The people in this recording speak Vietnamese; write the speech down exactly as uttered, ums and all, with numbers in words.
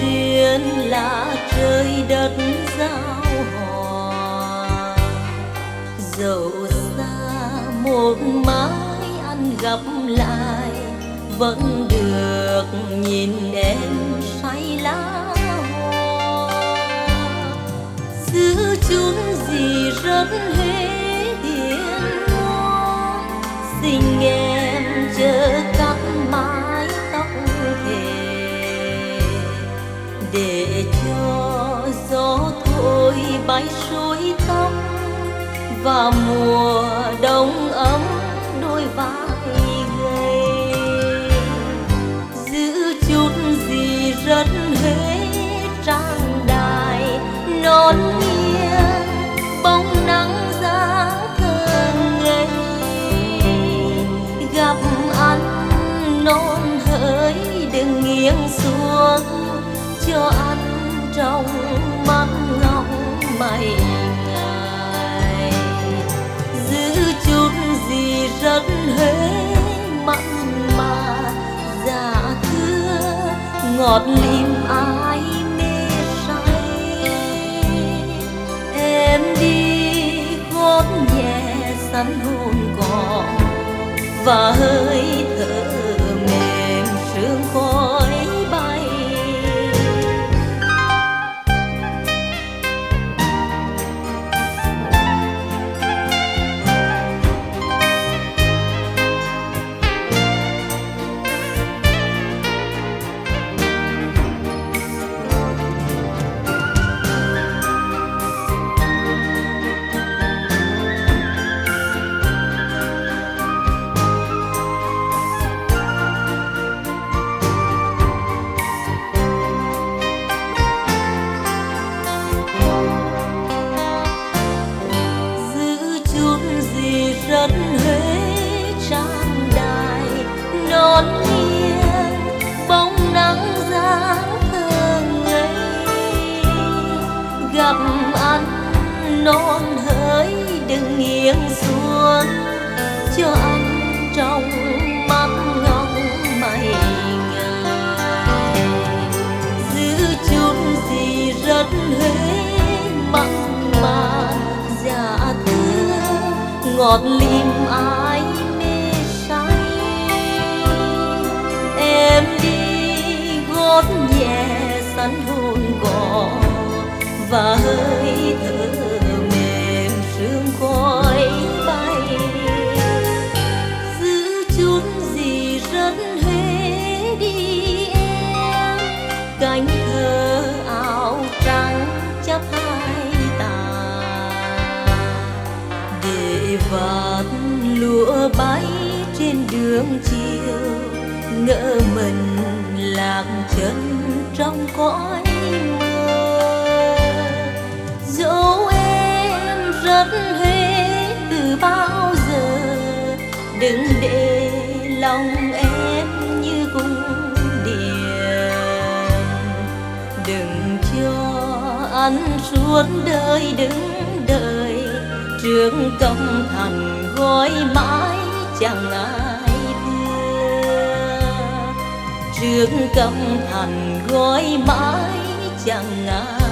duyên là trời đất giao hòa. Dẫu xa một mái ăn gặp lại, vẫn được nhìn em say lá hoa. Giữ chút gì rất hết hiền ngon, xin em chớ cắt mái tóc thề, để cho gió thôi bay xuôi tóc và mùa đông ấm đôi vai gầy. Giữ chút gì rất hết trang đài non nghiêng, bóng nắng dáng thơ ngây. Gặp anh non hỡi đừng nghiêng xuống, cho anh trong mắt ngọc mày ngài. Giữ chút gì rất hết mặn mà dạ thưa, ngọt lim ai mê say. Em đi gót nhẹ sắn hôn cỏ và hơi thở mềm sương khói bay. Rất huế trang đài non nghiêng, bóng nắng dáng thơ ngây. Gặp anh non hỡi đừng nghiêng xuống, cho anh trong mắt ngọc mày ngài. Giữ chút gì rất huế mặn mà dạ thưa, ngọt lim ai mê say. Em đi gót nhẹ sắn hôn cỏ và hơi thở mềm sương khói bay. Giữ chút gì rất huế đi em, cánh thơ áo trắng chắp hai tà, để vạt lụa bay trên đường chiều, ngỡ mình lạc chân trong cõi mơ. Dẫu em rất huế từ bao giờ, đừng để lòng em như cung điện. Đừng cho anh suốt đời đứng đợi, trước cổng thành gói mãi chẳng ai đưa. Trước cổng thành gói mãi chẳng ai